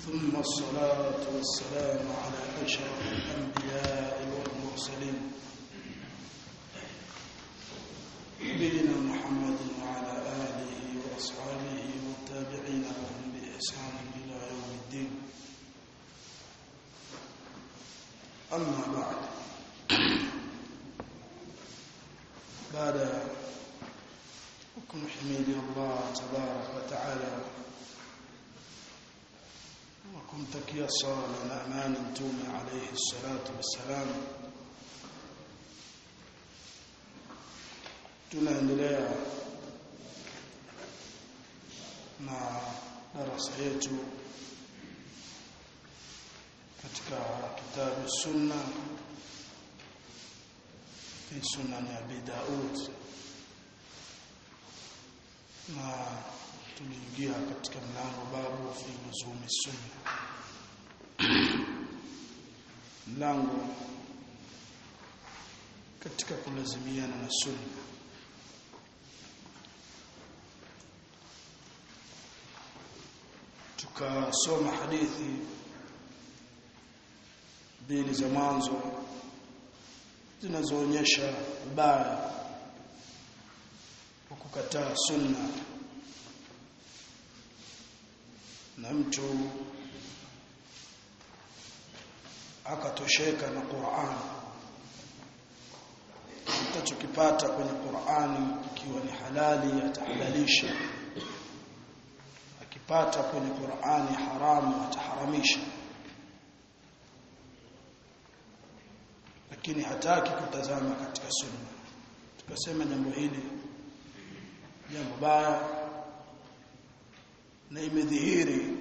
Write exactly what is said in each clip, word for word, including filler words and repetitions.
ثم الصلاة والسلام على أشرف الأنبياء والمرسلين نبينا محمد وعلى آله وأصحابه والتابعين لهم بإحسان إلى يوم الدين. أما بعد، بعد حكم حميد الله تبارك وتعالى وكمتكيا صلاة الأمان انتم عليه الصلاة والسلام، tunaendelea na darasa yetu katika kitabu sunna fi sunan Abi Daud, na tuliingia katika mlango babu fi luzumi sunna, mlango katika kulazimiana na sunna. Tukasoma hadithi mbili za mwanzo zinazoonyesha ubaya wa kukataa sunna, na mtu akatosheka na Qur'an, atachokipata kwenye Qur'ani ikiwa ni halali atahalalisha, akipata kwenye Qur'ani haramu ataharamisha, lakini hataki kutazama katika sunna. Tukasema jambo hili jambo baya, na imedhihiri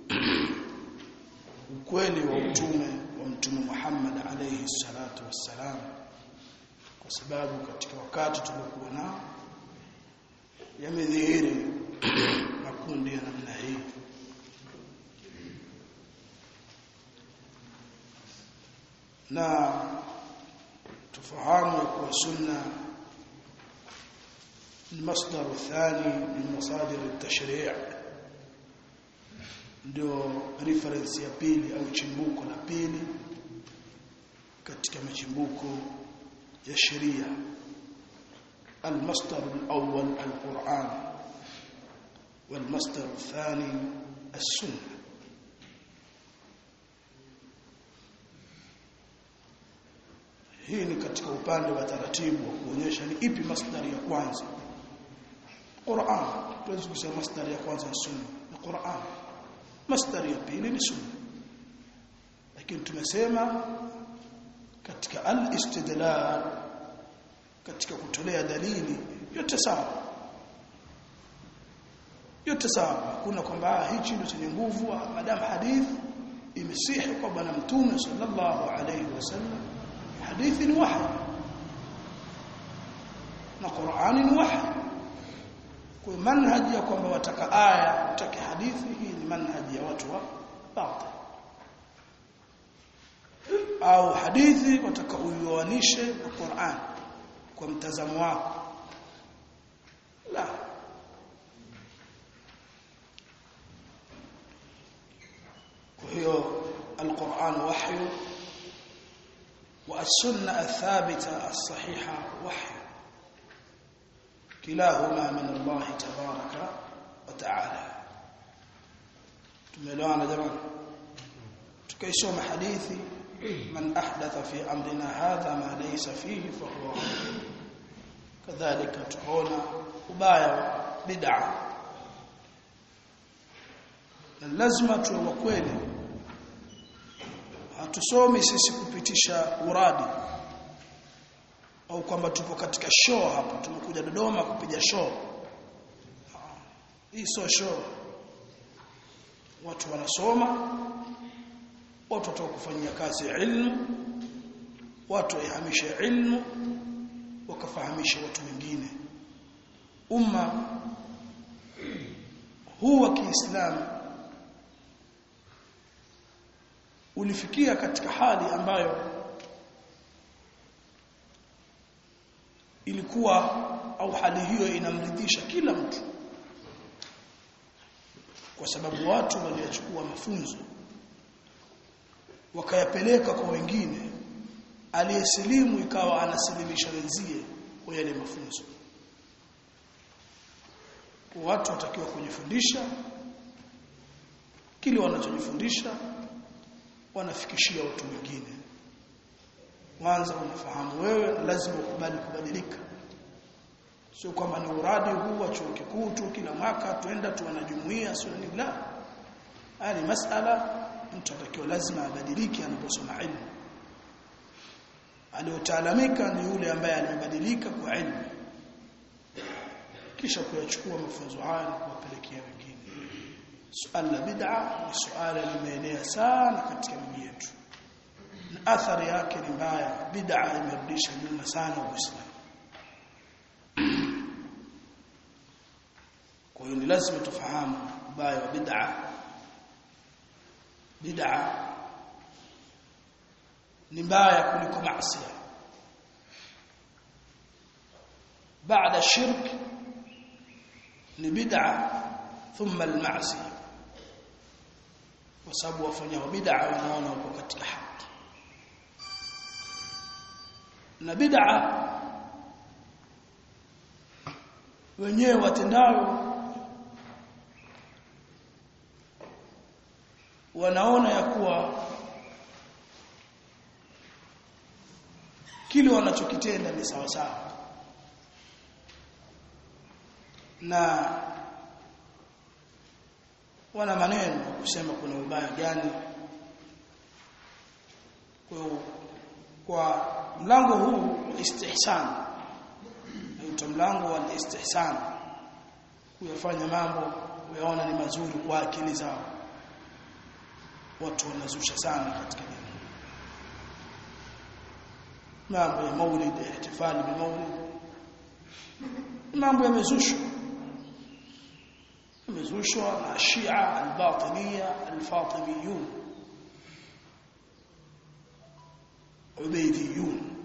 ukweli wa utume wa Mtume Muhammad alayhi salatu wassalam, kwa sababu katika wakati tuliokuwa nao yamedhihiri makundi ya namna hii. Na tufahamu kwa sunna ni masdar thani min masadir at-tashri', ndio reference ya pili au chimbuko la pili katika machimbuko ya sheria. Al-masdar al-awwal al-Qur'an wal-masdar ath-thani as-sunnah. Hii ni katika upande wa taratibu wa kuonyesha ni ipi masdari ya kwanza. Qur'an, tuwezi kusema masdari ya kwanza ni sunna, ni Qur'an. Masdari ya pili ni sunna. Lakini tumesema katika al-istidlal, katika kutolea dalili, yote sawa. Yote sawa. Kuna kwamba hichi ndio chenye nguvu maadamu hadith imesihi kwa bwana Mtume sallallahu alayhi wasallam. Hadithi ni wahi na Qur'ani ni wahi. Kwa manhaji ya kwamba wataka aya wataka hadithi, hii ni manhaji ya watu wa batil. Au hadithi wataka uioanishe na Qur'an kwa mtazamo wako, la. Kwa hiyo al-Qur'an wahyu والسنة الثابتة الصحيحة وحي، كلاهما من الله تبارك وتعالى. تملوانا جماعة تكيسوم حديثي من أحدث في أمرنا هذا ما ليس فيه فهو كذلك تقولنا ubaya bid'a. Lazima وكويلي hatusomi sisi kupitisha uradi au kwamba tupo katika show hapa, tumekuja Dodoma kupiga show. Hii sio show. Watu wanasoma, watu wataka kufanyia kazi ilmu, watu wahamishe ilmu wakafahamisha watu wengine. Umma huu wa Kiislamu ulifikia katika hali ambayo ilikuwa au hali hiyo inamridhisha kila mtu, kwa sababu watu waliachukua mafunzo wakayapeleka kwa wengine, aliyesilimu ikawa anasilimisha wenzie kwa yale mafunzo. Watu watakiwa kujifundisha kile wanachojifundisha wanafikishia watu wengine. Kwanza unafahamu wewe lazima ukubali kubadilika. Sio kwamba ni uradi huu wa chuo kikuu tu kila mwaka tuenda tu wanajumuia sio ni la. Hali masala mtu atakiwa lazima abadilike anaposoma ilmu. Aliyotaalamika ni yule ambaye alibadilika kwa ilmu, kisha kuyachukua mafunzo haya na kuwapelekea wengine. Suala la bid'a ni suala limeenea sana katika miji yetu, na athari yake ni mbaya. Bid'a imerudisha nyuma sana Uislamu. Kwa hiyo ni lazima tufahamu ubaya wa bid'a. Bid'a ni mbaya kuliko maasi. Baada shirk ni bid'a thumma al-ma'si, kwa sababu wafanya bid'a wanaona wako katika haki. Na bid'a wenyewe watendao wanaona ya kuwa kile wanachokitenda ni sawa sawa, na wana maneno kusema kuna ubaya gani. Kwa kwa mlango huu wa istihsan, na mlango wa istihsan, kuyafanya mambo kuyaona ni mazuri kwa akili zao, watu wanazusha sana katika dini. Mambo ya maulid, ihtifali bi maulid, mambo yamezushwa yamezushwa na Shia al-Batiniya al-Fatimiyun Ubaydiyun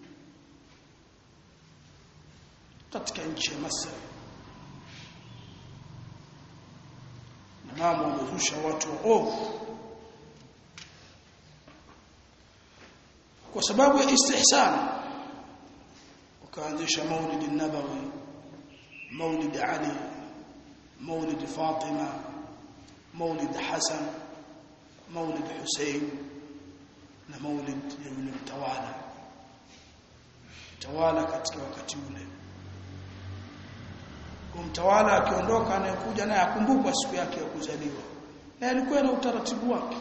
katika nchi ya Misri. Na mambo yamezusha watu waovu kwa sababu ya istihsan, wakaanzisha maulid an-nabawi, maulid Ali, maulid Fatima, maulid Hasan, maulid Hussein, na maulid ya yule mtawala mtawala katika wakati ule. Kwa mtawala akiondoka, anayekuja naye akumbukwa siku yake ya kuzaliwa, na alikuwa na utaratibu wake.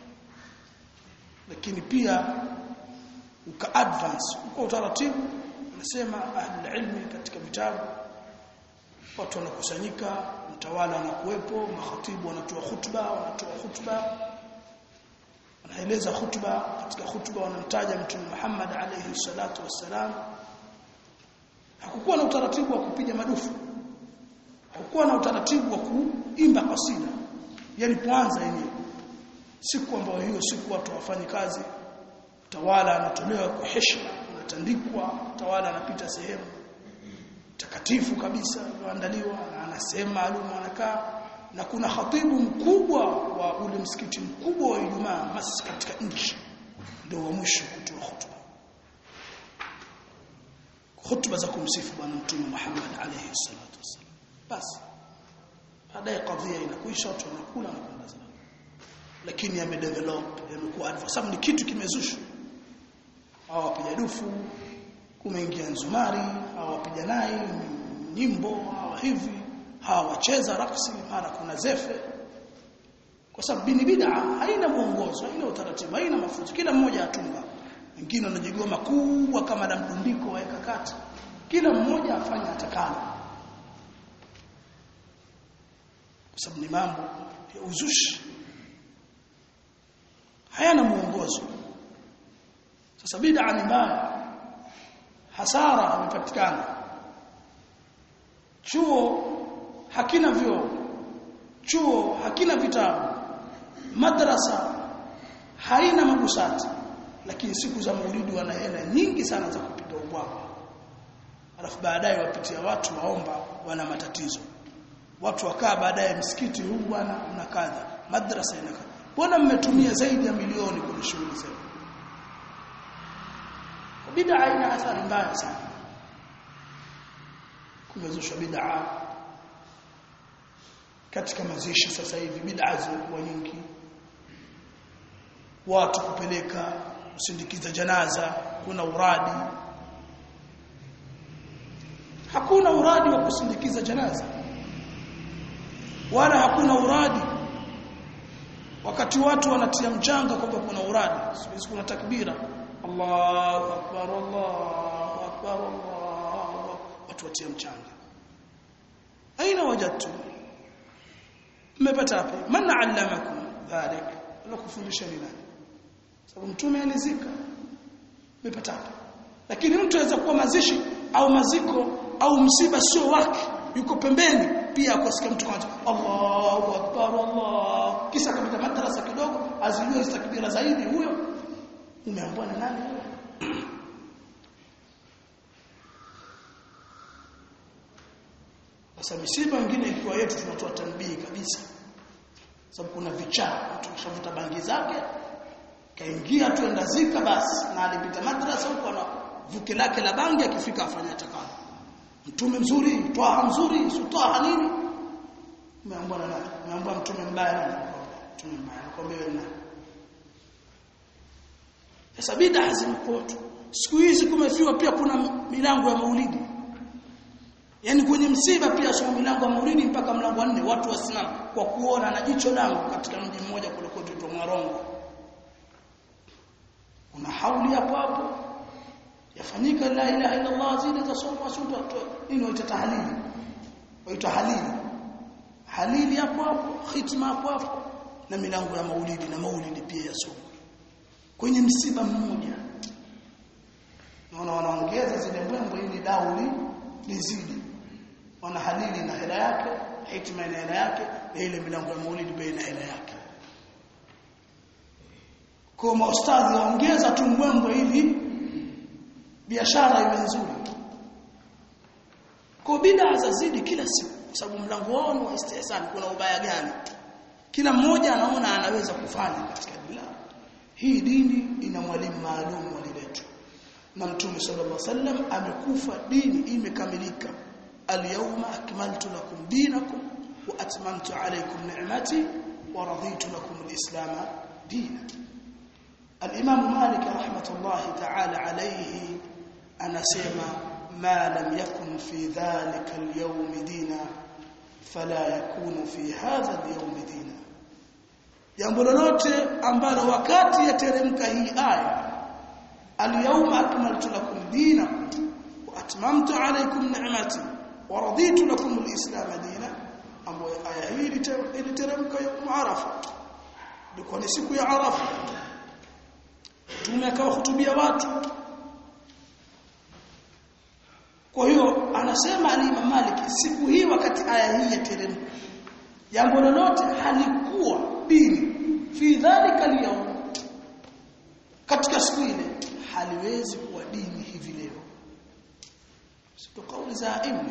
Lakini pia uka advance uko utaratibu. Nasema ahli ilmi katika vitabu, watu wanakusanyika, mtawala anakuwepo, makhatibu wanatoa khutba, wanatoa khutba wanaeleza khutba. Katika khutba wanamtaja Mtume Muhammad alayhi salatu wassalam. Hakukuwa na utaratibu wa kupiga madufu, hakukuwa na utaratibu wa kuimba kasida. Yalipoanza yenyewe siku ambayo hiyo siku watu wafanye kazi, tawala anatolewa kwa heshima, anatandikwa, tawala anapita sehemu takatifu kabisa iliyoandaliwa, na ana sehemu maalum anakaa, na kuna khatibu mkubwa wa ule msikiti mkubwa wa Ijumaa mas katika nchi, ndio wa mwisho kutoa khutba. Khutba za kumsifu bwana Mtume Muhammad alayhi salatu wasallam. Basi baadaye kadhia inakuisha, watu wanakula na kwenda zao. Lakini yamedevelop, yamekuwa advance, sababu ni kitu kimezushwa. Hao wapiga dufu, kumeingia nzumari, hao wapiga nai nyimbo, hao hivi, hao wacheza raksi, mara kuna zefe. Kwa sababu ni bid'a, haina mwongozo, haina utaratibu, haina mafunzo. Kila mmoja atunga. Wengine wanajigoma kubwa kama la mdundiko wa ekakati. Kila mmoja afanya atakalo. Kwa sababu ni mambo ya uzushi, hayana mwongozo. Sasa bid'a ni mbaya, hasara imepatikana. Chuo hakina vyoo, chuo hakina vitabu, madrasa haina mabusati, lakini siku za maulidi wana hela nyingi sana za kupiga ubwabwa. Alafu baadaye wapitia watu waomba, wana matatizo. Watu wakaa baadaye msikiti huu bwana una kadha, madrasa ina kadha. Mbona mmetumia zaidi ya milioni kwenye shughuli zenu? Bid'a ina athari mbaya sana. Kumezushwa bid'a katika mazishi sasa hivi, bid'a zimekuwa nyingi. Watu kupeleka kusindikiza janaza, kuna uradi. Hakuna uradi wa kusindikiza janaza, wala hakuna uradi wakati watu wanatia mchanga kwamba kuna uradi. Siku kuna takbira, Allahu akbar, Allahu akbar, Allahu, watu watia mchanga. Aina wajadtu? Mmepata wapi? Man allamakum dhalik? Wala kufundisha ni nani? Sababu mtume alizika. Mmepata wapi? Lakini mtu anaweza kuwa mazishi au maziko au msiba sio wake, yuko pembeni pia akasikia mtu kwanza Allahu akbar, Allah, kisha kapita madrasa kidogo azijue istakbira zaidi, huyo umeambiwa na nani? Sasa misiba mingine ikiwa yetu tunatoa tanbii kabisa, sababu kuna vichaa, mtu kishavuta bangi zake kaingia tu enda zika basi, na alipita madrasa huko na vuke lake la bangi, akifika afanya takalo. Mtume mzuri, toa mzuri, sutoa nini? Umeambiwa na nani? Umeambiwa mtume mbaya nani? Mtume mbaya nakwambia wewe nani? Sasa bid'a zimekuwa tu. Siku hizi kumefiwa pia kuna milango ya maulidi. Yaani kwenye msiba pia sio milango ya maulidi mpaka mlango wa nne, watu wasimama kwa kuona na jicho langu katika mji mmoja kule kwetu Mwarongo. Kuna hauli hapo hapo yafanyika la ilaha illa Allah, zile za somo sunna nini waita tahlili, waita halili halili hapo hapo, khitma hapo hapo, na milango ya maulidi na maulidi pia yasoma kwenye msiba mmoja. Naona wanaongeza zile mbwembwe ili dauli lizidi, wana halili na hela yake, hikma na hela yake, na ile milango ya maulidi pia na hela yake. Kwa maustadhi waongeza tu mbwembwe ili biashara iwe nzuri. Kwa bid'a zazidi kila siku, kwa sababu mlango wao wa istihsan, kuna ubaya gani? Kila mmoja anaona anaweza kufanya katika dini. Hii dini ina mwalimu maalum waliletu, na Mtume sallallahu alaihi wasallam amekufa, dini imekamilika. Al-yawma akmaltu lakum dinakum wa atmamtu alaykum ni'mati wa raditu lakum al-islam dinan. Al-Imam Malik rahmatullahi ta'ala alayhi anasema ma lam yakun fi dhalika al-yawm dina fala yakunu fi hadha al-yawm dina. Jambo lolote ambalo wakati yateremka hii aya al-yawma akmaltu lakum dinakum wa atmamtu alaykum ni'mati wa raditu lakum al-islam dina, ambayo aya hii iliteremka yawm Arafa, ilikuwa ni siku ya Arafa. Mtume akawahutubia watu. Kwa hiyo anasema Imam Malik, siku hii wakati aya hii yateremka, jambo lolote halikuwa dini fi dhalika al-yawm, katika siku ile haliwezi kuwa dini hivi leo. Sio kauli za aima.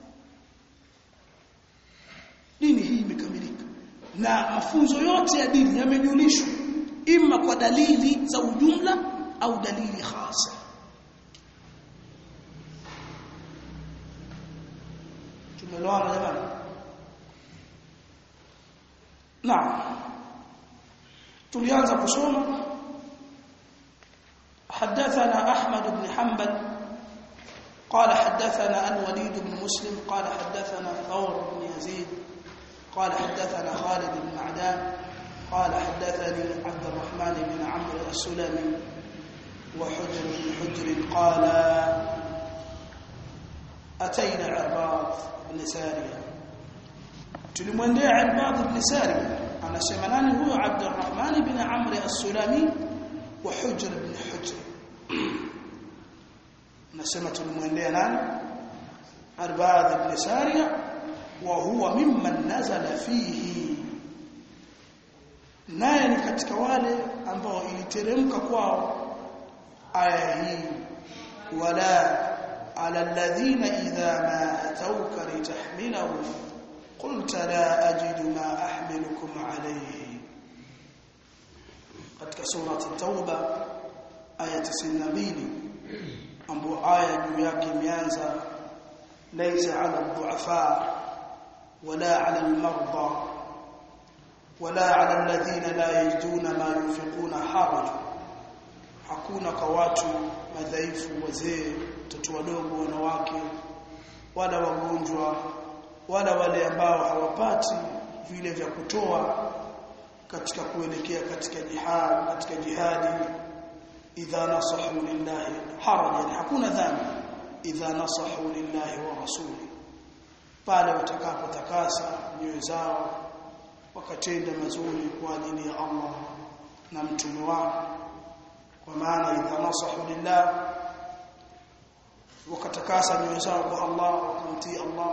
Dini hii imekamilika na mafunzo yote ya dini yamejulishwa imma kwa dalili za ujumla au dalili hasa. Tumeelewana jamani? Naam. Tulianza kusoma حدثنا أحمد بن حنبل قال حدثنا الوليد بن مسلم قال حدثنا ثور بن يزيد قال حدثنا خالد بن معدان قال حدثني عبد الرحمن بن عمرو السلمي وحجر بن حجر قال أتينا عرباض بن سارية. tulimwendea Irbad ibn Sariya, anasema nani huyo? Abd al-Rahman ibn Amr as-Sulami wa Hujr ibn Hujr. Anasema tulimwendea nani? Irbad ibn Sariya, wa huwa mimman nazala fihi, naye ni katika wale ambao iliteremka kwao aya hii, wala ala alladhina idha ma atawka litahmilahu قلت لا أجد ما أحملكم عليه surati Tauba aya tisini na mbili ambapo aya juu yake imeanza laysa 'ala ad-du'afa wala 'ala al-marda wala 'ala alladhina la yajiduna ma yunfiquna haraj. Hakuna kwa watu madhaifu, wazee, watoto wadogo, wanawake, wala wagonjwa, wala wale ambao hawapati vile vya kutoa katika kuelekea katika jihad, katika jihadi. Idha nasahu lillahi harajan, hakuna dhambi idha nasahu lillahi wa rasuli, pale watakapotakasa nyoyo zao wakatenda mazuri kwa ajili ya Allah na mtume wake. Kwa maana idha nasahu lillah, wakatakasa nyoyo zao kwa Allah, wakamtii Allah,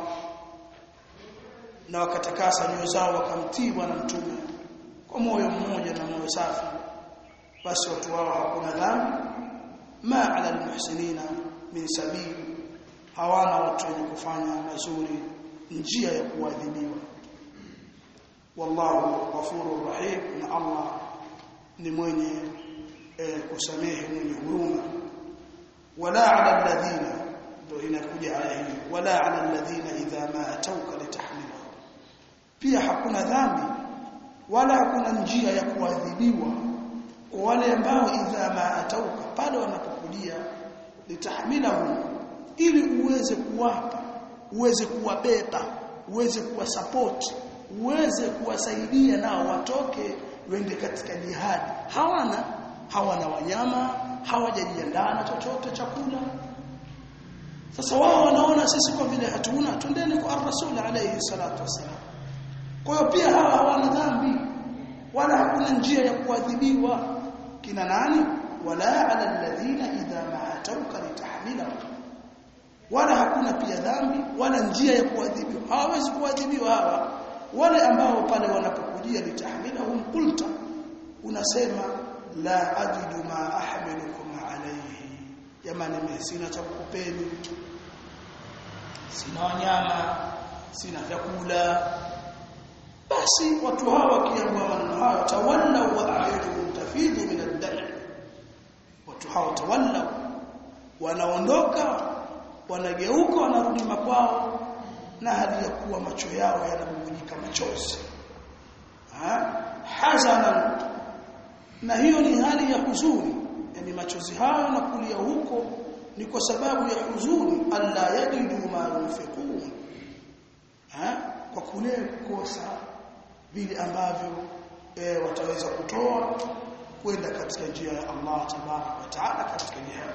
na wakatakasa nyoyo zao wakamtii bwana mtume kwa moyo mmoja na moyo safi, basi watu wao hakuna dhambi. Ma ala almuhsinina min sabil, hawana watu wenye kufanya mazuri njia ya kuadhibiwa. Wallahu ghafurur rahim, na Allah ni mwenye eh, kusamehe, mwenye huruma. Wala ala alladhina, ndio inakuja aya hii, wala ala alladhina idha ma atauka litahmiluhum, pia hakuna dhambi wala hakuna njia ya kuadhibiwa kwa wale ambao idha ma atauka, pale wanapokujia litahmilahum, ili uweze kuwapa, uweze kuwabeba, uweze kuwasupport, uweze kuwasaidia nao watoke wende katika jihadi. Hawana hawana wanyama, hawajajiandaa na chochote chakula. Sasa wao wanaona sisi kwa vile hatuna, twendeni kwa ar-rasul alayhi salatu wasalam. Kwa hiyo pia hawa hawana dhambi wala hakuna njia ya kuadhibiwa. Kina nani? Wala ala alladhina idha ma atauka litahmilahum, wala hakuna pia dhambi wala njia ya kuadhibiwa. Hawawezi kuadhibiwa hawa wale ambao pale wanapokujia litahmilahum, qulta, unasema la ajidu ma ahmilukum alayhi, jamani mimi sina cha kukupeni, sina wanyama, sina vyakula. Basi watu hawa wakiambiwa maneno hayo, tawallau wa a'yunuhum tafidhu min ad-dam', watu hawa tawallau, wanaondoka, wanageuka, wanarudi makwao, na hali ya kuwa macho yao yanabubujika machozi, ha hazanan, na hiyo ni hali ya huzuni. Yani machozi hayo na kulia huko ni kwa sababu ya huzuni, alla yajidu ma yunfiqun, ha kwa kule kukosa vile ambavyo e, wataweza kutoa kwenda katika njia ya Allah tabaraka wa taala katika jihad.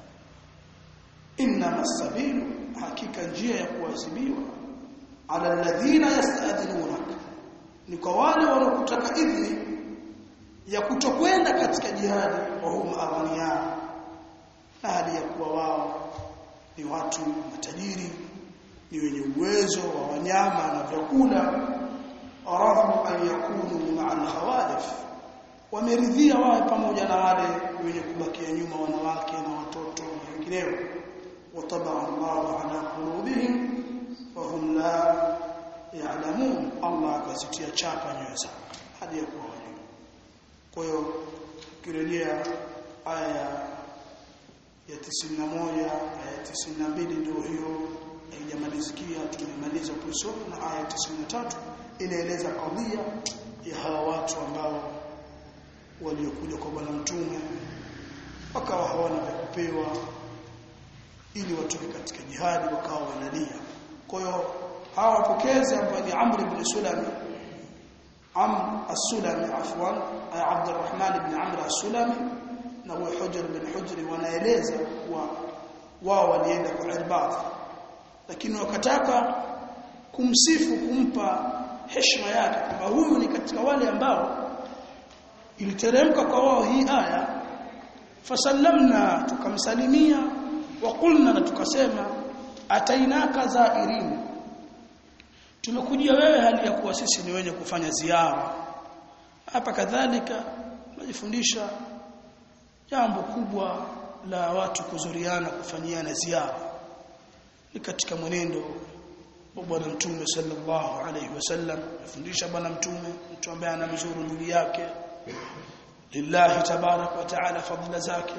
Inna masabilu, hakika njia ya kuadhibiwa, ala alladhina yasta'dhinunak, ni kwa wale wanaotaka idhni ya kutokwenda katika jihadi, wa hum aghniya, na hali ya kuwa wao ni watu matajiri, ni wenye uwezo wa wanyama na vyakula. Aradhu an yakunu ma'a al-khawalif, wameridhia wao pamoja na wale wenye kubakia nyuma, wanawake na watoto na wengineo. Wataba Allahu ala qulubihim wa hum la ya'lamun, Allah akazitia chapa nyoyo zao hadi ya kuwa wajua. Kwa hiyo kirejea aya ya tisini na moja, aya tisini na mbili ndio hiyo haijamalizikia, tumemaliza kusoma, na aya tisini na tatu inaeleza kadhia ya hawa watu ambao waliokuja kwa bwana mtume wakawa hawana vya kupewa ili watoke katika jihadi, wakawa wanalia. Kwa hiyo hawa wapokezi ambao ni Amr ibn Sulami, Amr as-Sulami afwan, Abd al-Rahman ibn Amr as-Sulami na huwa Hujr bin Hujri, wanaeleza kuwa wao walienda kwa Irbath, lakini wakataka kumsifu, kumpa heshima yake kwamba huyu ni katika wale ambao iliteremka kwa wao hii aya. Fasallamna, tukamsalimia, wa qulna, na tukasema, atainaka zairin, tumekujia wewe hali ya kuwa sisi ni wenye kufanya ziara. Hapa kadhalika tunajifundisha jambo kubwa la watu kuzuriana, kufanyiana ziara, ni katika mwenendo wa bwana mtume sallallahu alayhi wasallam. Afundisha bwana mtume, mtu ambaye anamzuru ndugu yake lillahi tabarak wa taala fadhila zake.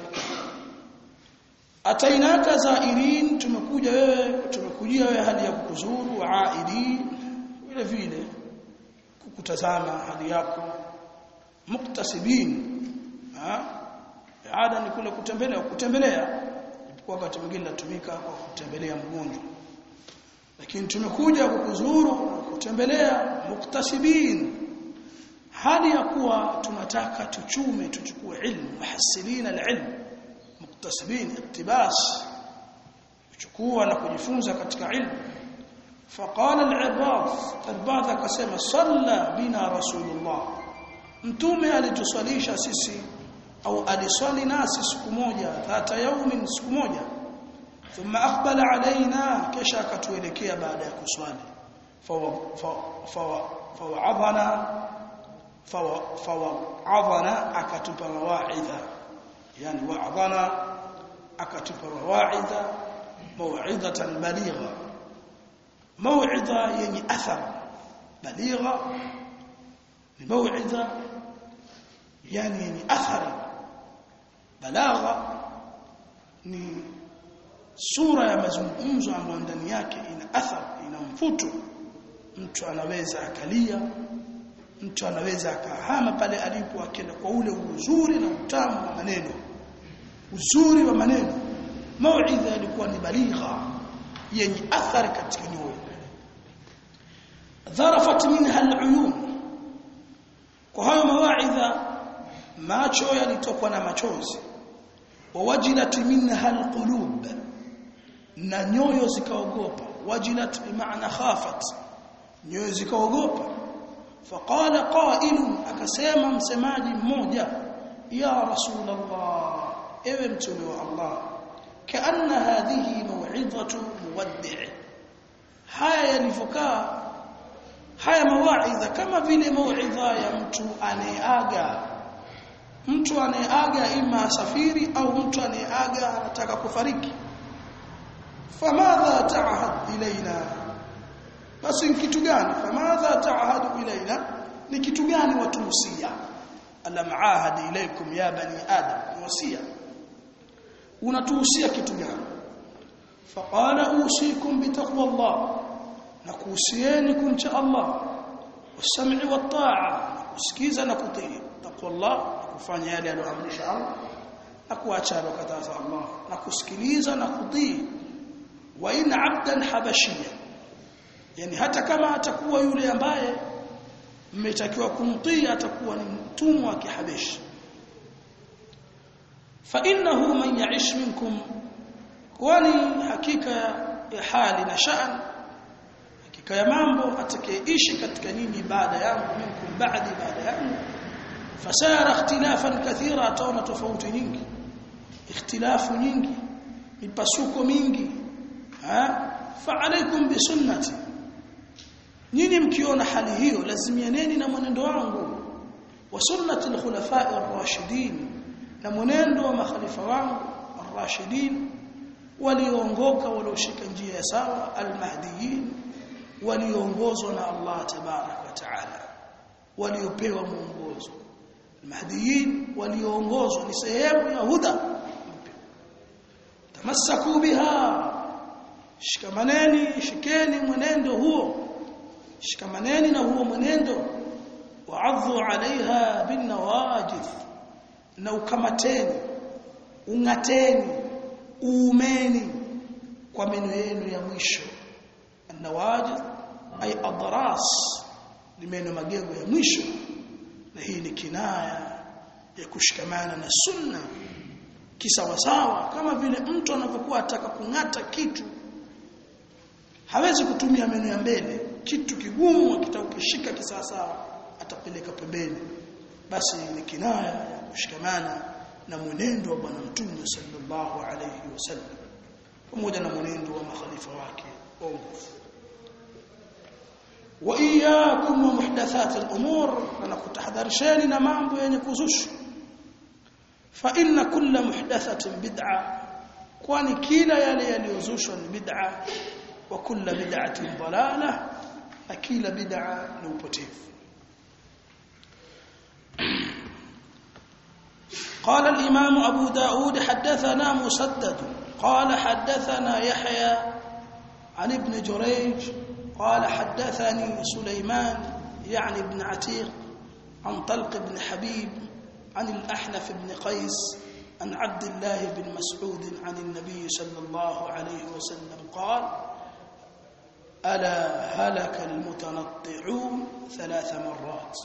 Atainaka zairin, tumekuja wewe tumekujia wewe hali ya kukuzuru, wa aidin vile vile kukutazama hali yako, muktasibin. Ha? Ada ni kule kutembelea kutembelea kwa wakati mwingine natumika kwa kutembelea mgonjwa, lakini tumekuja kukuzuru kutembelea muktasibin, hali ya kuwa tunataka tuchume tuchukue ilmu, muhassilina alilm, muktasibin iktibas, kuchukua na kujifunza katika ilmu. فقال العباس العباس akasema salla bina rasulullah, mtume alituswalisha sisi au aliswali nasi siku moja, dhata yaumin, siku moja. Thumma aqbala alaina, kisha akatuelekea baada ya kuswali. Fawa'adhana fawa'adhana akatupa mawaidha, yani wa'adhana akatupa mawaidha, maw'idatan baligha, maw'idha yenye athar. Baligha ni maw'idha yani yenye athari. Balagha ni sura ya mazungumzo ambayo ndani yake ina athari, ina mvuto. Mtu anaweza akalia, mtu anaweza akahama pale alipo akenda kwa ule uzuri na utamu wa maneno, uzuri wa maneno. Mauidha ilikuwa ni baligha yenye athari katika nyoyo. Dharafat minha al-uyun, kwa hayo mawaidha macho yalitokwa na machozi. Wawajilat minha al-qulub, na nyoyo zikaogopa. Wajilat bimaana khafat, nyoyo zikaogopa. Faqala qailun, akasema msemaji mmoja, ya rasulullah, ewe mtume wa Allah, kaanna hadhihi maw'idhatu muwaddi'. Haya yalifokaa haya mawaidha kama vile mauidha ya mtu anayeaga, mtu anayeaga ima safiri au mtu anayeaga anataka kufariki. Famadha ta'ahad ilaina, basi kitu gani? Famadha ta'ahadu ilaina, ni kitu gani watuhusia? Alam ahad ilaikum ya bani adam, wasia, unatuhusia kitu gani? Faqala usikum bitaqwa Allah, na kuhusieni kumcha Allah, wasam'i wa ta'a, kusikiza na kutii. Taqwa Allah, kufanya yale aliyoamrisha Allah na kuacha aliyokataza Allah, na kusikiliza na kutii. Wa in 'abdan habashiyya, yani hata kama atakuwa yule ambaye mmetakiwa kumtii atakuwa ni mtumwa wa kihabeshi. Fa innahu man ya'ish minkum, kwani hakika ya hali na sha'an, hakika ya mambo atakayeishi katika nini baada yangu, minkum ba'di, baada yangu, fasara ikhtilafan kathira, ataona tofauti nyingi, ikhtilafu nyingi, mipasuko mingi. Ha, fa alaykum bi sunnati, nyinyi mkiona hali hiyo lazimianeni na mwenendo wangu, wa sunnati al-khulafa'i ar-rashidin, na mwenendo wa makhalifa wangu ar-rashidin, walioongoka walioshika njia ya sawa, al-mahdiyin, walioongozwa na Allah tabarak wa taala, waliopewa mwongozo. Al-mahdiyin walioongozwa ni sehemu ya huda. Tamassaku biha, shikamaneni, shikeni mwenendo huo, shikamaneni na huo mwenendo. Wa'adhu 'alayha bin nawajid, na ukamateni, ungateni, uumeni kwa meno yenu ya mwisho. An-nawajid ay adras, ni meno magego ya mwisho, na hii ni kinaya ya kushikamana na sunna kisawasawa, kama vile mtu anapokuwa ataka kungata kitu hawezi kutumia meno ya mbele. Kitu kigumu kitakishika kisawasawa atapeleka pembeni. Basi ni kinaya ya kushikamana na mwenendo wa bwana mtume sallallahu alayhi wasallam pamoja na mwenendo wa makhalifa wake waongofu. Wa iyyakum wa muhdathat al-umur, na kutahadharisheni na mambo yenye kuzushwa. Fa inna kulla muhdathatin bid'a, kwani kila yale yaliyozushwa ni bid'a. Wa kulla bid'atin dalalah, na kila bid'a ni upotevu. قال الإمام أبو داود حدثنا مسدد قال حدثنا يحيى عن ابن جريج قال حدثني سليمان يعني ابن عتيق عن طلق بن حبيب عن الأحنف بن قيس عن عبد الله بن مسعود عن النبي صلى الله عليه وسلم قال ألا هلك المتنطعون ثلاث مرات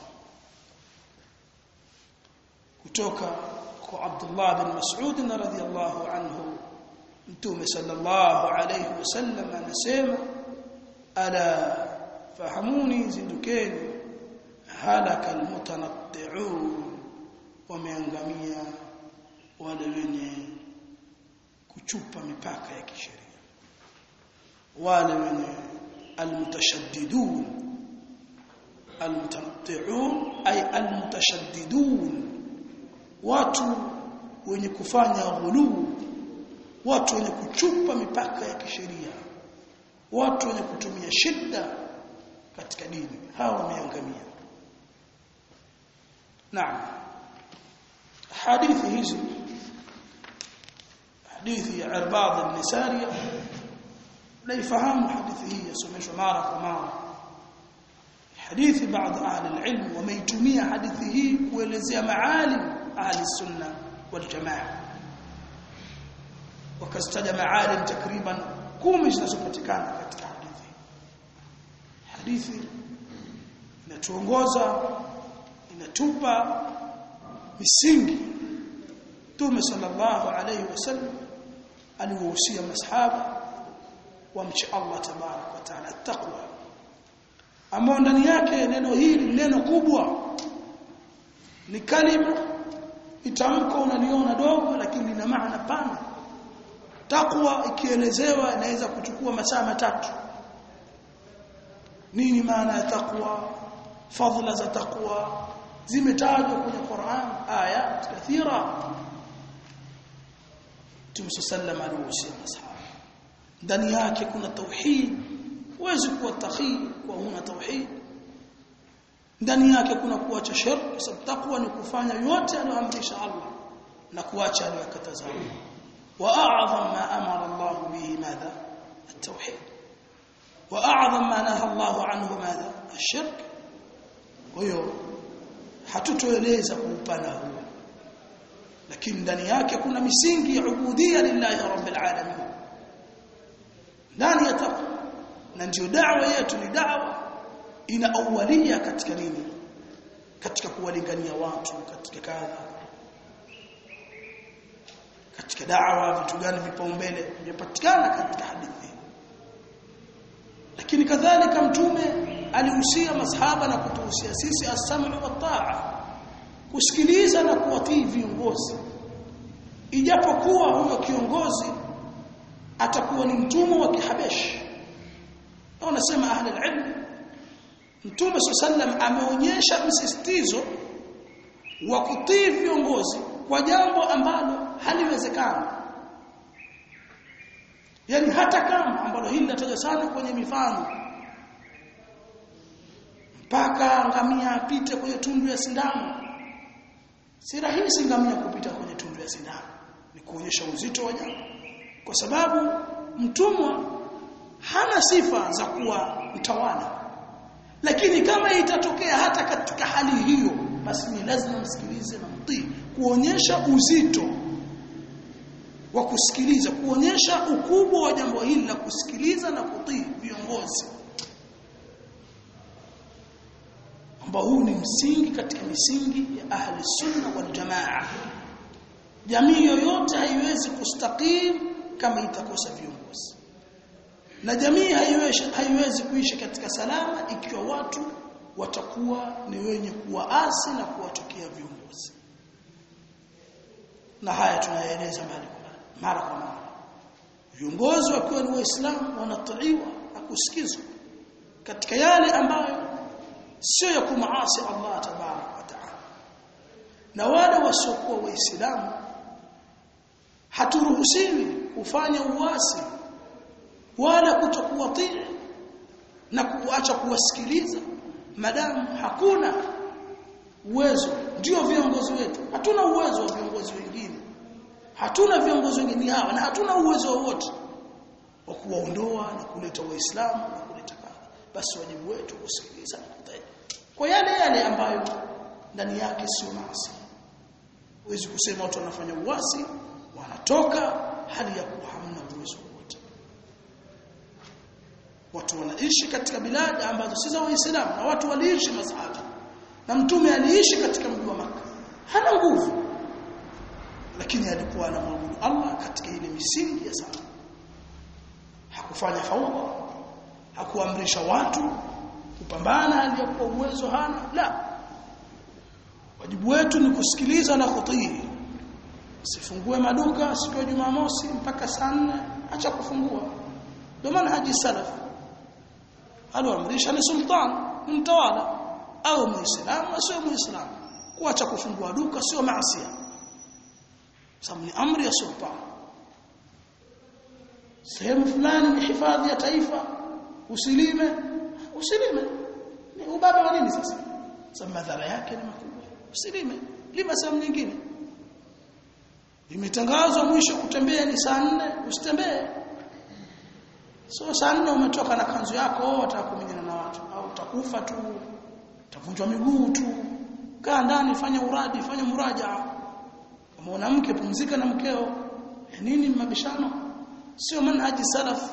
kutoka kwa Abdullah bin Mas'ud radhiyallahu anhu Mtume sallallahu alayhi wasallam anasema ala fahamuni zindukeni halaka almutanatti'un wameangamia wale wenye kuchupa mipaka ya kisheria wale wenye almutashaddidun almutanatti'un ay almutashaddidun watu wenye kufanya ghuluu watu wenye kuchupa mipaka ya kisheria watu wenye kutumia shida katika dini hawa wameangamia. Naam, hadithi hizi hadithi ya Irbad ibn Sariya naifahamu hadithi hii yasomeshwa mara kwa mara hadithi baadhi ahli alilm wameitumia hadithi hii kuelezea maalim ahli sunna wal jamaa wakastaja maalim takriban kumi zinazopatikana katika hadithi hadithi inatuongoza inatupa misingi Mtume sallallahu alayhi wasallam aliwahusia masahaba wamche Allah tabarak wa taala taqwa ambao ndani yake neno hili neno kubwa ni kalima itamko unaliona dogo lakini lina maana pana. Taqwa ikielezewa inaweza kuchukua masaa matatu. Nini maana ya taqwa? Fadhila za taqwa zimetajwa kwenye Qur'an aya kathira. Mtume sallallahu alayhi wasallam ndani yake kuna tauhid, huwezi kuwa taqi kwa huna tauhid. Ndani yake kuna kuacha shirk, kwa sababu taqwa ni kufanya yote aliyoamrisha Allah na kuacha aliyokataza Allah. واعظم ما امر الله به ماذا؟ التوحيد. واعظم ما نهى الله عنه ماذا؟ الشرك. hiyo hatutoeleza kwa upana huo, lakini ndani yake kuna misingi ya ubudia lillahi rabbil alamin ndani ya taqwa, na ndio da'wa yetu ni da'wa ina awalia katika nini? Katika kuwalingania watu katika kadha, katika da'wa vitu gani vipaumbele vinapatikana katika hadithi. Lakini kadhalika mtume alihusia masahaba na kutuhusia sisi as-sam'u wa ta'a, kusikiliza na kuwatii viongozi, ijapokuwa huyo kiongozi atakuwa ni mtumwa wa kihabeshi. Na wanasema ahli al-ilm, Mtume sallam ameonyesha msisitizo wa kutii viongozi kwa jambo ambalo haliwezekani. Yani hata kama ambalo hili linatajwa sana kwenye mifano, mpaka ngamia apite kwenye tundu ya sindano, si rahisi ngamia kupita kwenye tundu ya sindano, ni kuonyesha uzito wa jambo, kwa sababu mtumwa hana sifa za kuwa mtawala. Lakini kama itatokea hata katika hali hiyo, basi ni lazima msikilize na mtii, kuonyesha uzito wa kusikiliza, kuonyesha ukubwa wa jambo hili la kusikiliza na kutii viongozi, ambao huu ni msingi katika misingi ya ahli sunna wal jamaa. Jamii yoyote haiwezi kustakim kama itakosa viongozi, na jamii haiwezi haiwezi kuishi katika salama ikiwa watu watakuwa ni wenye kuwaasi na kuwatokea viongozi. Na haya tunaeleza mara kwa mara. Viongozi wakiwa ni Waislamu wanataiwa na kusikizwa katika yale ambayo sio ya kumaasi Allah tabarak wa taala. Na wale wasiokuwa Waislamu haturuhusiwi kufanya uasi wala kutokuwatii na kuacha kuwasikiliza, madamu hakuna uwezo ndio viongozi wetu. Hatuna uwezo wa viongozi wengine. Hatuna viongozi wengine hawa na hatuna uwezo wowote wa kuwaondoa na kuleta Waislamu na kuleta kadha. Basi wajibu wetu kusikiliza na kutii. Kwa yale yale ambayo ndani yake sio maasi. Huwezi kusema watu wanafanya uasi, wanatoka hali ya kuwa hamna uwezo wote. Watu wanaishi katika biladi ambazo si za Waislamu na watu waliishi masahaba. Na mtume aliishi katika mji wa Makka. Hana nguvu. Lakini alikuwa anamwabudu Allah katika ile misingi ya sala. Hakufanya fawda. Hakuamrisha watu kupambana aliyokuwa uwezo hana. La. Wajibu wetu ni kusikiliza na kutii. Usifungue maduka siku ya Jumamosi mpaka saa nne, acha kufungua. Ndio maana haji salaf. Aloamrisha ni sultan, ni mtawala au muislamu au sio muislamu. Kuacha kufungua duka sio maasi. Sababu ni amri ya sultan. Sehemu fulani ni hifadhi ya taifa, usilime, usilime. Ni ubaba wa nini sasa? Sababu madhara yake ni makubwa. Usilime, lima sehemu nyingine. Imetangazwa mwisho kutembea ni saa nne, usitembee. So saa nne umetoka na kanzu yako, utakumenyana na watu au utakufa tu, utavunjwa miguu tu. Kaa ndani, fanya uradi, fanya murajaa. Kama mwanamke pumzika na mkeo. Ya nini mabishano? Sio manhaji salaf.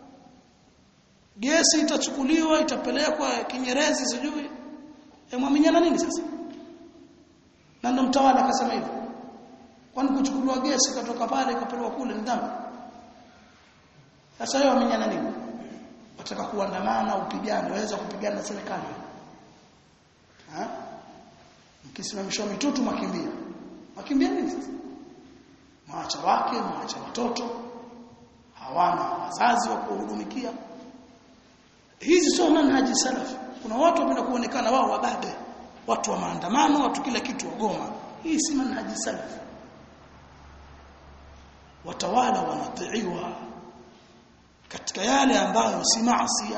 Gesi itachukuliwa, itapelekwa Kinyerezi sijui. E mwaminyana nini sasa? Na ndo mtawala akasema hivyo. Kwani kuchukuliwa gesi kutoka pale ikapelekwa kule ni dhambi? Sasa yeye wamenyana nini? Wataka kuandamana, upigane, waweza kupigana na serikali. Ha? Mkisimamishwa mitutu makimbia. Makimbia nini sasa? Maacha wake, maacha watoto. Hawana wazazi wa kuhudumikia. Hizi sio manhaji salaf. Kuna watu wapenda kuonekana wao wababe, watu wa maandamano, watu kila kitu wagoma. Hii si manhaji salaf. Watawala wanatiiwa katika yale ambayo si maasi.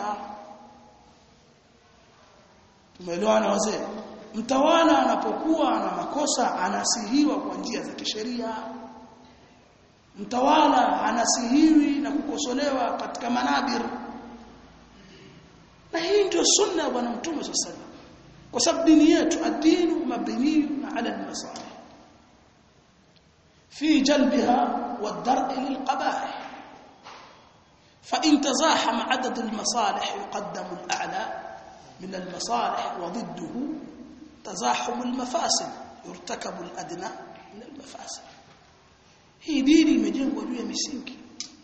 Tumeelewana wazee? Mtawala anapokuwa ana makosa anasihiwa kwa njia za kisheria. Mtawala anasihiwi na kukosolewa katika manabir. Na hii ndio sunna ya Bwana Mtume sallallahu alaihi wasallam. Kwa sababu dini yetu ad-dinu mabniun ala al-masalih fi jalbiha wad-dar'i lil-qaba'ih. Fa in tazahama 'adad al-masalih yuqaddamu al-a'la min al-masalih wa ضده تزاحم المفاسد يرتكب الادنى من المفاسد. Hii dini imejengwa juu ya misingi.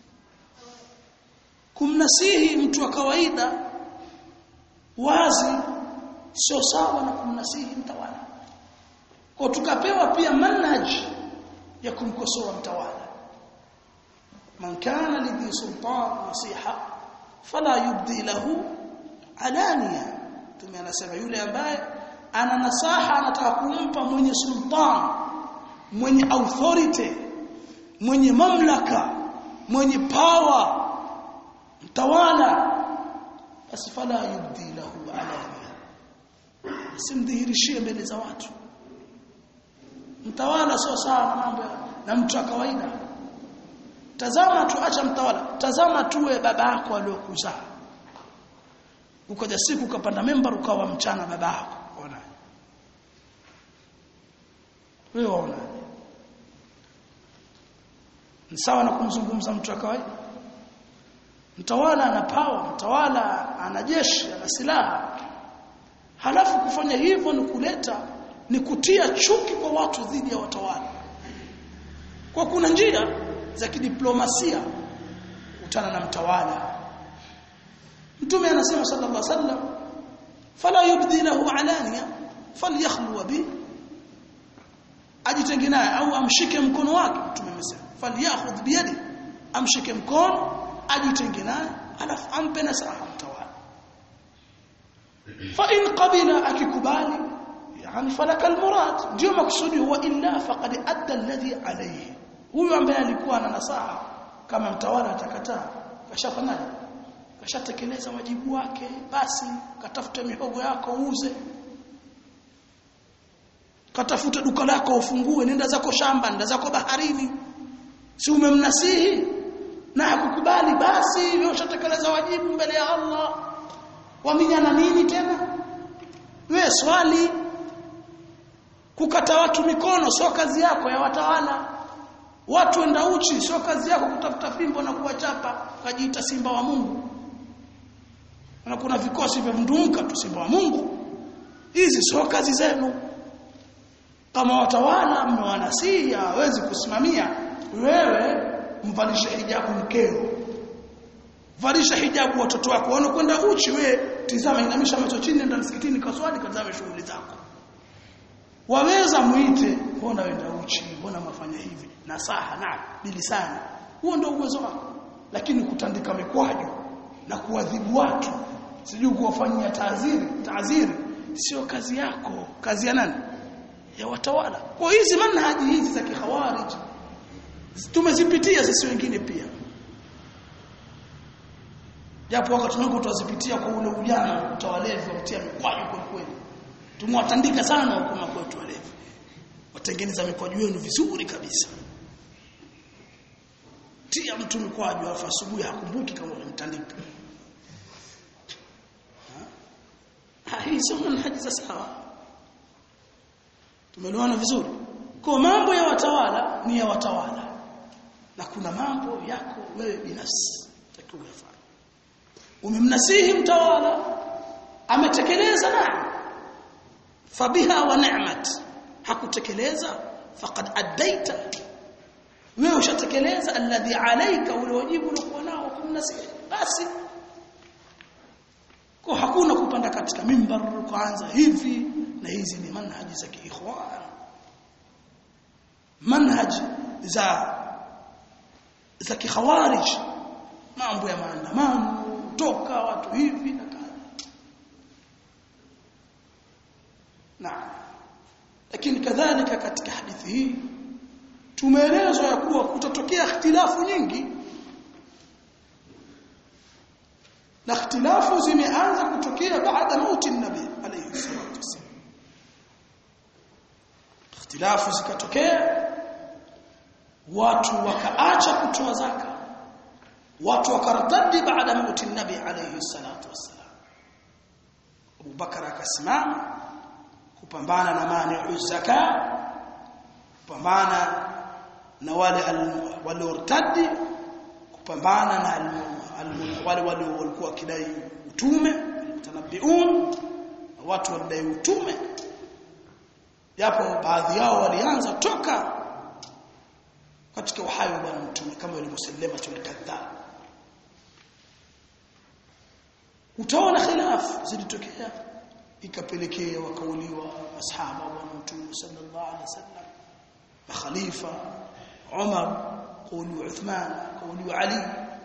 Kumnasihi mtu wa kawaida wazi sio sawa na kumnasihi mtawala. Kwa tukapewa pia manhaji ya kumkosoa mtawala. Man kana lidhi sultan nasiha fala yubdi lahu alaniya. Tume anasema yule ambaye ana nasaha anataka kumpa mwenye sultan, mwenye authority, mwenye mamlaka, mwenye power, mtawala, basi fala yubdi lahu alaniya. Simdhihirishie mbele za watu. Mtawala sio sawa na mambo na mtu wa kawaida. Tazama tu, acha mtawala, tazama tuwe baba yako aliyokuzaa. Ukaja siku ukapanda member ukawa mchana baba yako. Ona. Wewe ona. Ni sawa na kumzungumza mtu wa kawaida. Mtawala ana power, mtawala ana jeshi, ana silaha. Halafu kufanya hivyo ni kuleta, ni kutia chuki kwa watu dhidi ya watawala. Kwa kuna njia za kidiplomasia kutana na mtawala. Mtume anasema sallallahu alaihi wasallam, fala yubdi lahu alaniya falyakhlu bi, ajitenge naye au amshike mkono wake. Mtume amesema falyakhudh bi yadi, amshike mkono ajitenge naye alafu ampe nasaha mtawala. Fa in qabila, akikubali yani falaka almurad, ndio maksudi. Huwa illa faqad adda alladhi alayhi, huyo ambaye alikuwa na nasaha kama mtawala atakataa, kashafanyaje? Kashatekeleza wajibu. wake, basi katafuta mihogo yako uuze. katafuta duka lako ufungue, nenda zako shamba, nenda zako baharini. Si umemnasihi na hakukubali, basi hivyo ushatekeleza wajibu mbele ya Allah. Waminyana nini tena? Wewe swali. Kukata watu mikono sio kazi yako ya watawala. Watu enda uchi sio kazi yako kutafuta fimbo na kuwachapa kajiita simba wa Mungu. Na kuna vikosi vya mndunka tu simba wa Mungu. Hizi sio kazi zenu. Kama watawala mmewanasihi hawezi kusimamia, wewe mvalishe hijabu mkeo. Valisha hijabu watoto wako. Wanakwenda uchi, wewe tizama, inamisha macho chini, nenda msikitini kaswali, kazame shughuli zako. Waweza muite, mbona wenda uchi, mbona mafanya hivi? Nasaha na bilisani. Huo ndio uwezo wako. Lakini kutandika mikwaju na kuadhibu watu, sijui kuwafanyia taaziri, taaziri sio kazi yako. Kazi ya nani? Ya watawala. Kwa hizi manhaji hizi za kikhawarij tumezipitia sisi wengine pia. Japo wakati tunako tuwazipitia kwa ule ujana utawalevi watia mikwaju kwa kweli. Tumewatandika sana huko makwetu walevi. Watengeneza mikwaju yenu vizuri kabisa. Tia mtu mikwaju afa asubuhi hakumbuki kama umemtandika. Ha, hii sio manhaji za sawa. Tumeelewana vizuri? Kwa mambo ya watawala ni ya watawala. Na kuna mambo yako wewe binafsi utakiwa ufanye. Umemnasihi mtawala, ametekeleza na fabiha wa ni'mat. Hakutekeleza faqad addaita. Wewe ushatekeleza alladhi alayka, ule wajibu uliokuwa nao kumnasihi. Basi kwa hakuna kupanda katika mimbar kuanza hivi, na hizi ni manhaji za kiikhwan, manhaji za za kikhawarij, mambo ya maandamano, toka watu hivi na kadha. Na lakini kadhalika katika hadithi hii tumeelezwa ya kuwa kutatokea ikhtilafu nyingi, na ikhtilafu zimeanza kutokea baada mauti nabii alayhi salatu wasallam. Ikhtilafu zikatokea, watu wakaacha kutoa zaka, watu wakaratadi baada mauti nabii alayhi salatu wasallam. Abu Bakar akasimama kupambana na mani zaka, kupambana na wale waliortadi, kupambana na wale wale walikuwa kidai utume, tanabiun, watu wadai utume. Yapo baadhi yao walianza toka katika uhai wa bwana mtume kama yule Musailima tulkadhab. Utaona khilafu zilitokea, ikapelekea wakauliwa masahaba wa mtume sallallahu alaihi wasallam, makhalifa Umar, qawli Uthman, qawli Ali.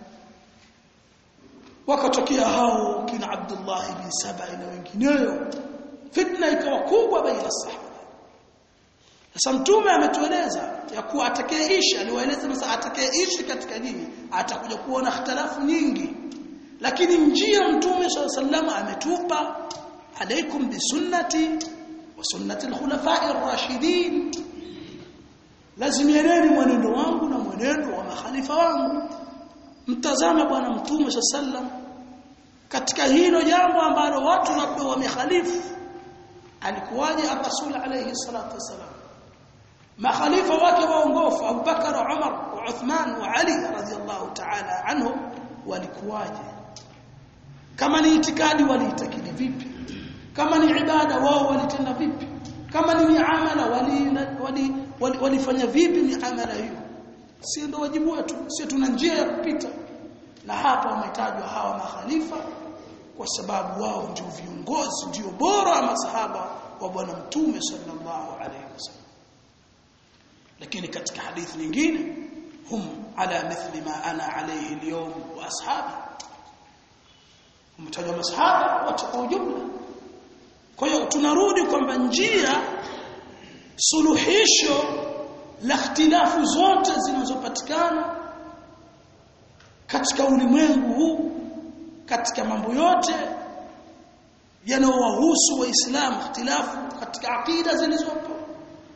Wakatokea hao kina Abdullah ibn Saba na wengineo, fitna ikawa kubwa baina sahaba. Sasa mtume ametueleza ya kuwa atakayeishi, aliwaeleza masa atakayeishi katika dini atakuja kuona ikhtilafu nyingi, lakini njia mtume sallallahu alaihi wasallam ametupa, alaikum bisunnati wa sunnati al-khulafa'i ar-rashidin, lazimieni mwenendo wangu na mwenendo wa makhalifa wangu. Mtazame bwana mtume sallallahu alaihi wasallam katika hilo jambo ambalo watu labda wamekhalifu, alikuwaje ar-rasul alayhi salatu wasallam, makhalifa wake waongofu Abu Bakar, Umar, Uthman wa Ali radhiyallahu ta'ala anhum walikuwaje? Kama ni itikadi waliitakidi vipi? Kama ni ibada wao walitenda vipi? Kama ni miamala walifanya wali, wali, wali vipi miamala hiyo? Si ndio wajibu wetu? Sisi tuna njia ya kupita. Na hapa wametajwa hawa makhalifa kwa sababu wao ndio viongozi, ndio bora wa masahaba wa bwana mtume sallallahu alaihi wasallam. Lakini katika hadithi nyingine, hum ala mithli ma ana alayhi al-yawm wa ashabi, mtajwa masahaba wote kwa ujumla. Kwa hiyo tunarudi kwamba njia suluhisho la ikhtilafu zote zinazopatikana katika ulimwengu huu, katika mambo yote yanayowahusu waislamu, ikhtilafu katika akida zilizopo,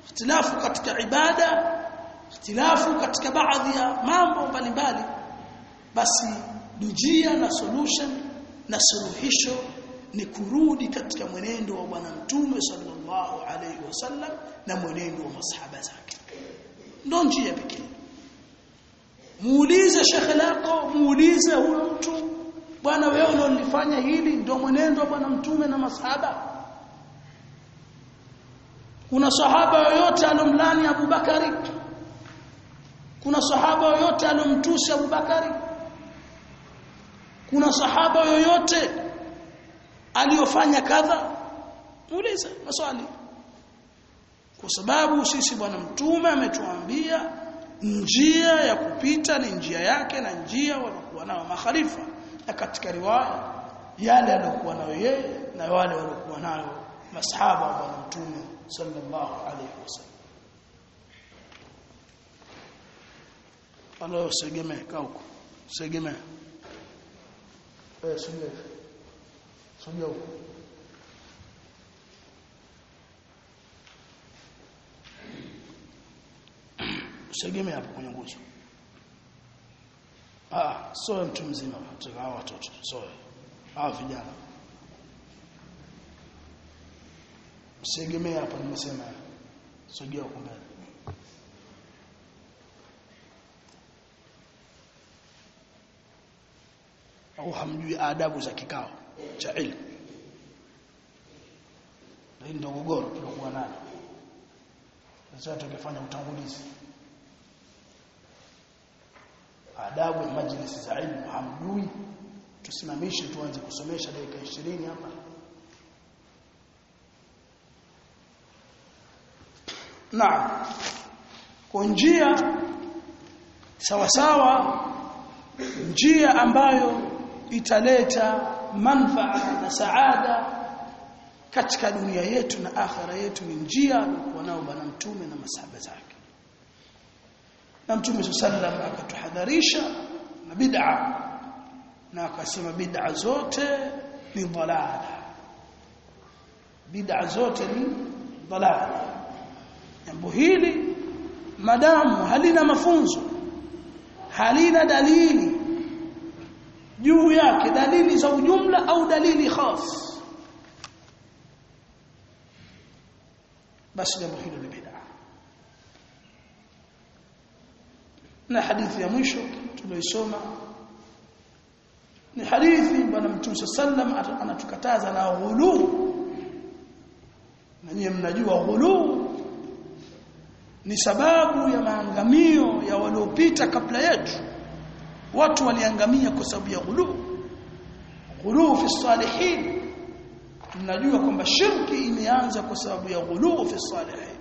ikhtilafu katika ibada, ikhtilafu katika baadhi ya mambo mbalimbali, basi njia na solution na suluhisho ni kurudi katika mwenendo wa bwana mtume sallallahu alaihi wasallam na mwenendo wa masahaba zake. Ndio njia pekee. Muulize shekhe lako, muulize huyo mtu, bwana wewe unalifanya hili ndio mwenendo wa bwana mtume na masahaba? Kuna sahaba yoyote alomlani Abu Bakari? Kuna sahaba yoyote alomtusi Abu Bakari? Kuna sahaba yoyote aliyofanya kadha? Muulize maswali. Kwa sababu sisi bwana mtume ametuambia njia ya kupita ni njia yake na njia waliokuwa nao makhalifa, na katika riwaya yale aliokuwa nayo yeye na wale waliokuwa nayo masahaba wa bwana mtume sallallahu alayhi wasallam. Allah usegeme kauko usegeme eh sogea sogea huko usegeme hapo kwenye nguzo. Ah, sio mtu mzima, hata watoto sio ah vijana. Usegeme hapo, nimesema sogea huko mbele. Au hamjui adabu za kikao cha ilmu? Ndio ndio gogoro tulikuwa nayo. Sasa tukifanya utangulizi, adabu ya majlisi za ilmu hamjui, tusimamishe tuanze kusomesha dakika ishirini hapa. Naam, kwa njia sawa sawa, njia ambayo italeta manfaa na saada katika dunia yetu na akhera yetu ni njia kwa nao bwana mtume na masahaba zake. Na mtume sallallahu akatuhadharisha na bid'a, na akasema bid'a zote ni dhalala, bid'a zote ni dhalala. Jambo hili madamu halina mafunzo, halina dalili juu yake, dalili za ujumla au dalili khas, basi jambo hilo ni bid'a. Na hadithi ya mwisho tuliyoisoma ni hadithi bwana mtume sallam anatukataza na ghulu. Na nyinyi mnajua ghulu ni sababu ya maangamio ya waliopita kabla yetu. Watu waliangamia kwa sababu ya ghulu. Ghulu fi salihin, mnajua kwamba shirki imeanza kwa sababu ya ghulu fi salihin.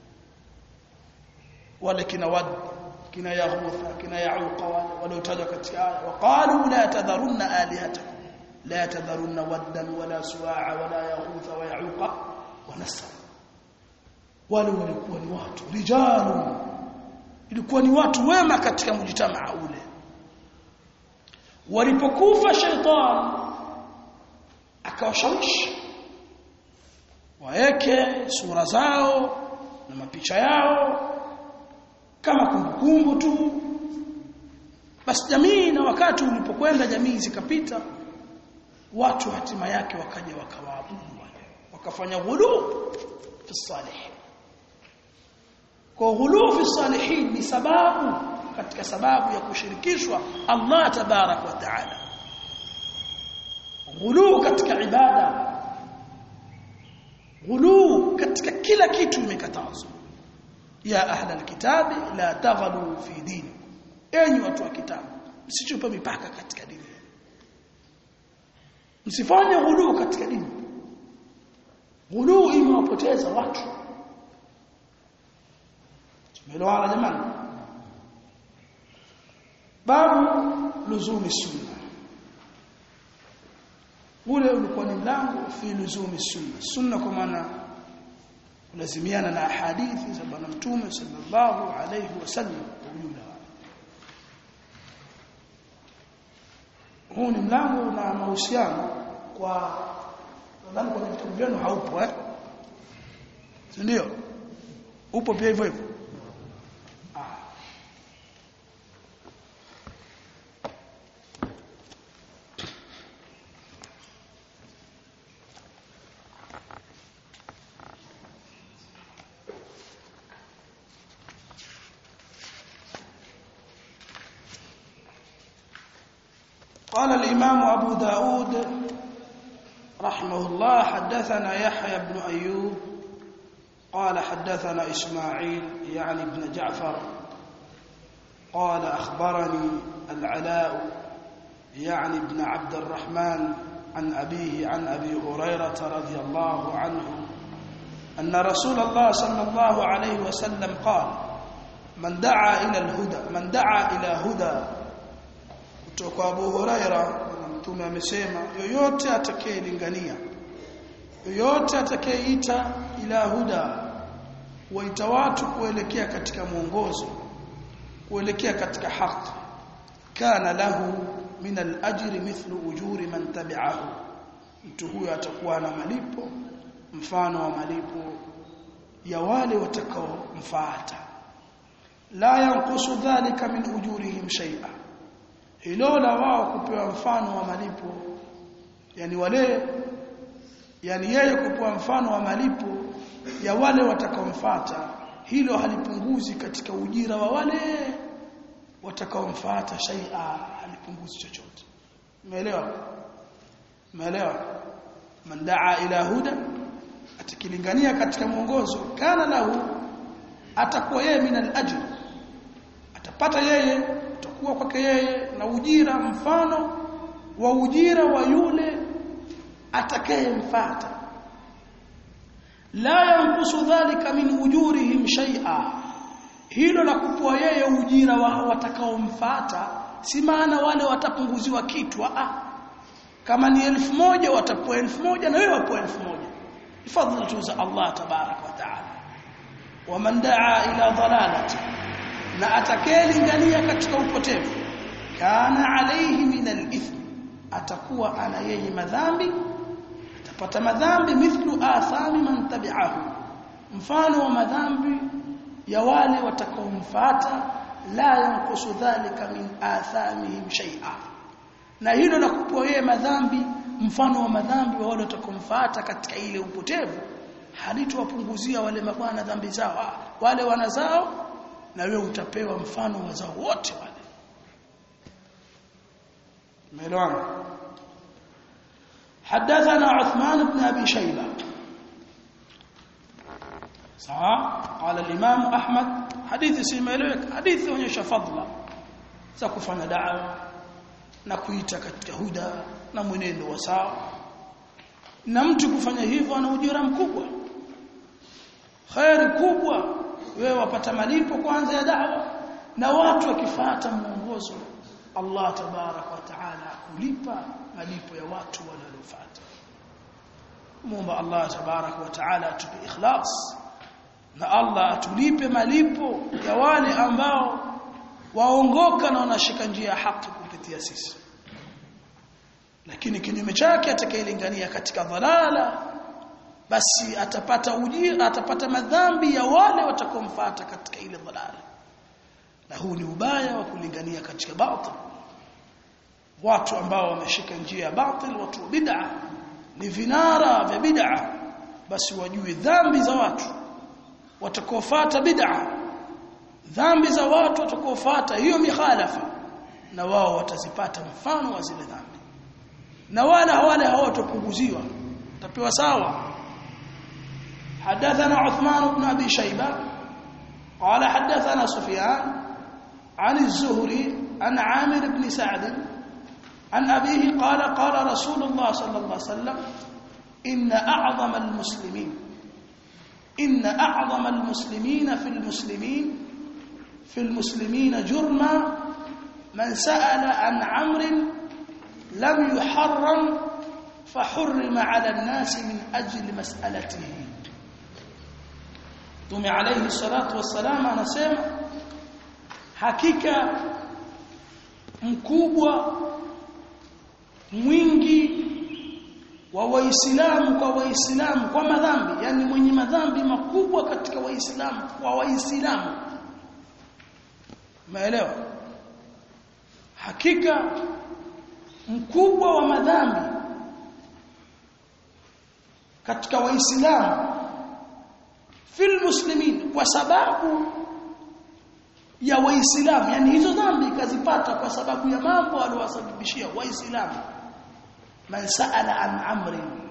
Wale kina Wad, kina Yaghutha, kina Yauqa waliotajwa katika aya, waqalu la tadharunna alihatakum la tadharunna waddan wala suwa'a wala yaghutha wa yauqa wa nasr. Wale walikuwa ni watu rijalu, ilikuwa ni watu wema katika mjitamaa ule. Walipokufa shaytan akawashawishi waeke sura zao na mapicha yao kama kumbukumbu tu. Basi jamii, na wakati ulipokwenda jamii zikapita, watu hatima yake wakaja wakawaabudu wale, wakafanya ghulu fi salihin. Kwa ghulu fi salihin ni sababu katika sababu ya kushirikishwa Allah tabarak wa taala. Ghulu katika ibada, ghulu katika kila kitu imekatazwa. Ya ahla alkitabi la taghlu fi dini, enyi watu wa kitabu msichupe mipaka katika dini, msifanye ghulu katika dini. Ghulu imewapoteza watu. Tumeelewana jamani? Babu luzumi sunna, ule ulikuwa ni mlango fi luzumi sunna. Sunna kwa maana lazimiana na hadithi za bwana mtume sallallahu alayhi wasallam kwa ujumla. Huu ni mlango na mahusiano kwa nadhani kwenye vitabu vyenu haupo eh? Ndio. upo pia hivyo hivyo. قال الإمام أبو داود رحمه الله حدثنا يحيى بن أيوب قال حدثنا إسماعيل يعني ابن جعفر قال أخبرني العلاء يعني ابن عبد الرحمن عن أبيه عن أبي هريرة رضي الله عنه أن رسول الله صلى الله عليه وسلم قال من دعا إلى الهدى من دعا إلى هدى kutoka Abu Huraira mtume amesema yoyote atakayelingania yoyote atakayeita ila huda waita watu kuelekea katika mwongozo kuelekea katika haki kana lahu min al-ajri mithlu ujuri man tabi'ahu mtu huyo atakuwa na malipo mfano wa malipo ya wale watakaomfuata la yanqusu dhalika min ujurihim shay'a hilo la wao kupewa mfano wa malipo yani wale yani yeye kupewa mfano wa malipo ya wale watakaomfuata hilo halipunguzi katika ujira wa wale watakaomfuata shay'a halipunguzi chochote umeelewa umeelewa man daa ila huda atakilingania katika mwongozo kana lahu atakuwa yeye min al-ajr atapata yeye utakuwa kwake yeye na ujira mfano wa ujira wa yule atakayemfuata la yanqusu dhalika min ujurihim shay'a hilo la kupwa yeye ujira wa watakaomfuata si maana wale watapunguziwa kitu ah kama ni elfu moja watapewa elfu moja na wewe wapewa elfu moja fadhila za Allah tabarak wa taala wa man daa ila dhalalati na atakayelingania katika upotevu kana alayhi min al-ithm atakuwa ana yeye madhambi atapata madhambi mithlu athami man tabi'ahu mfano wa madhambi ya wale watakaomfuata la yanqusu dhalika min athamihim shay'a na hilo la kupewa yeye madhambi mfano wa madhambi wa wale watakaomfuata katika ile upotevu halitowapunguzia wale mabwana dhambi zao wale wanazao na wewe utapewa mfano wa zao wote wale ميلان حدثنا عثمان بن أبي شيبة صح قال الإمام أحمد حديث سيميلوك حديث ونيش فضلا سكفنا دعوة نكويتا katika huda na mwenendo wa sawa na mtu kufanya hivyo ana ujira mkubwa khairi kubwa wewe wapata malipo kwanza ya da'wa na watu wakifuata mwongozo Allah tabarak wa taala kulipa malipo ya watu wanaofuata muomba Allah tabarak wa taala atupe ikhlas na Allah atulipe malipo ya wale ambao waongoka na wanashika njia ya haki kupitia sisi lakini kinyume chake atakayelingania katika dhalala basi atapata ujira atapata madhambi ya wale watakomfuata katika ile dhalala na huu ni ubaya wa kulingania katika batil watu ambao wameshika njia ya batil watu bid'a ni vinara vya bid'a basi wajue dhambi za watu watakofuata bid'a dhambi za watu watakofuata hiyo mikhalafa na wao watazipata mfano wa zile dhambi na wala wale hawatopunguziwa tapewa sawa حدثنا عثمان بن أبي شيبة قال حدثنا سفيان عن الزهري عن عامر بن سعد عن أبيه قال قال رسول الله صلى الله عليه وسلم إن أعظم المسلمين إن أعظم المسلمين في المسلمين في المسلمين جرما من سأل عن عمرو لم يحرم فحرم على الناس من أجل مسألته Mtume alayhi salatu wassalam anasema hakika mkubwa mwingi wa waislamu kwa waislamu kwa madhambi, yani mwenye madhambi makubwa katika waislamu kwa waislamu. Umeelewa? Hakika mkubwa wa madhambi katika waislamu fil muslimin, kwa sababu ya waislamu, yani hizo dhambi kazipata kwa sababu ya mambo aliyowasababishia waislamu. Man sa'ala an amrin